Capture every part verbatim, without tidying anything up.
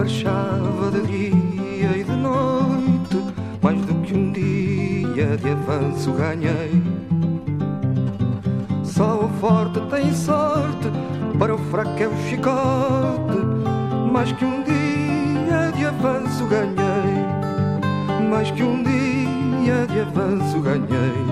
marchava de dia e de noite, mais do que um dia de avanço ganhei. Só o forte tem sorte, para o fraco é o chicote, mais que um dia de avanço ganhei, mais que um dia de avanço ganhei.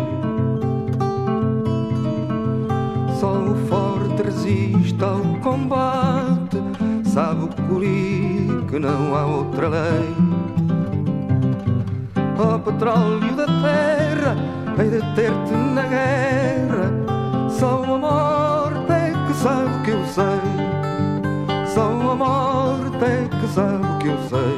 Só o forte resiste ao combate, sabe o curi que não há outra lei. Ó petróleo da terra, hei de ter-te na guerra, só a morte é que sabe o que eu sei, só a morte é que sabe o que eu sei.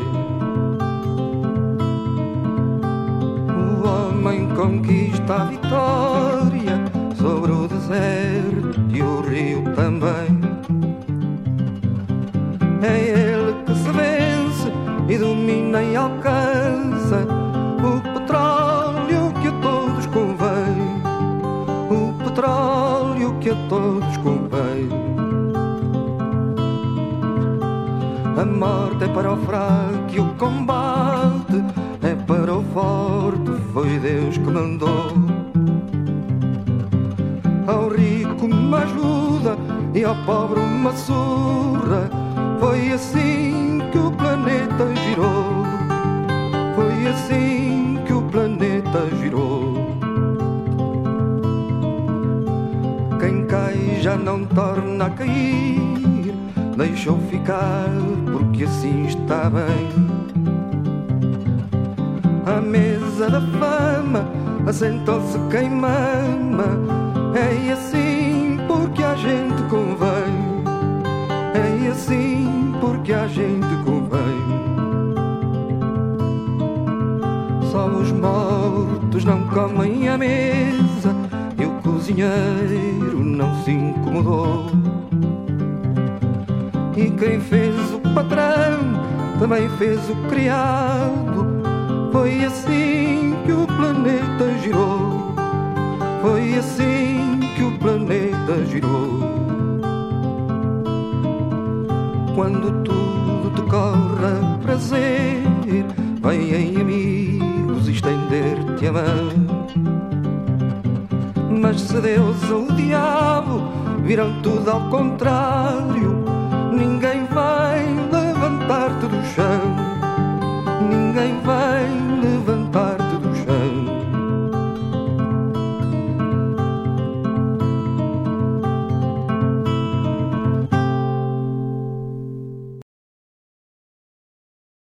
O homem conquista a vitória sobre o deserto e o rio também. É ele que se vence e domina e alcança o petróleo que a todos convém, o petróleo que a todos convém. A morte é para o fraco e o combate é para o forte, foi Deus que mandou. Ao rico uma ajuda e ao pobre uma surra, foi assim que o planeta girou, foi assim que o planeta girou. Quem cai já não torna a cair, deixou ficar porque assim está bem. À mesa da fama assentou-se quem mama, é assim porque a gente convém, é assim porque a gente convém. Só os mortos não comem à mesa e o cozinheiro não se incomodou. E quem fez o patrão também fez o criado, foi assim que o planeta girou, foi assim que o planeta girou. Quando tudo te corre a prazer, vêm amigos estender-te a mão. Mas se Deus ou o diabo viram tudo ao contrário, ninguém vai levantar-te do chão, ninguém vai levantar-te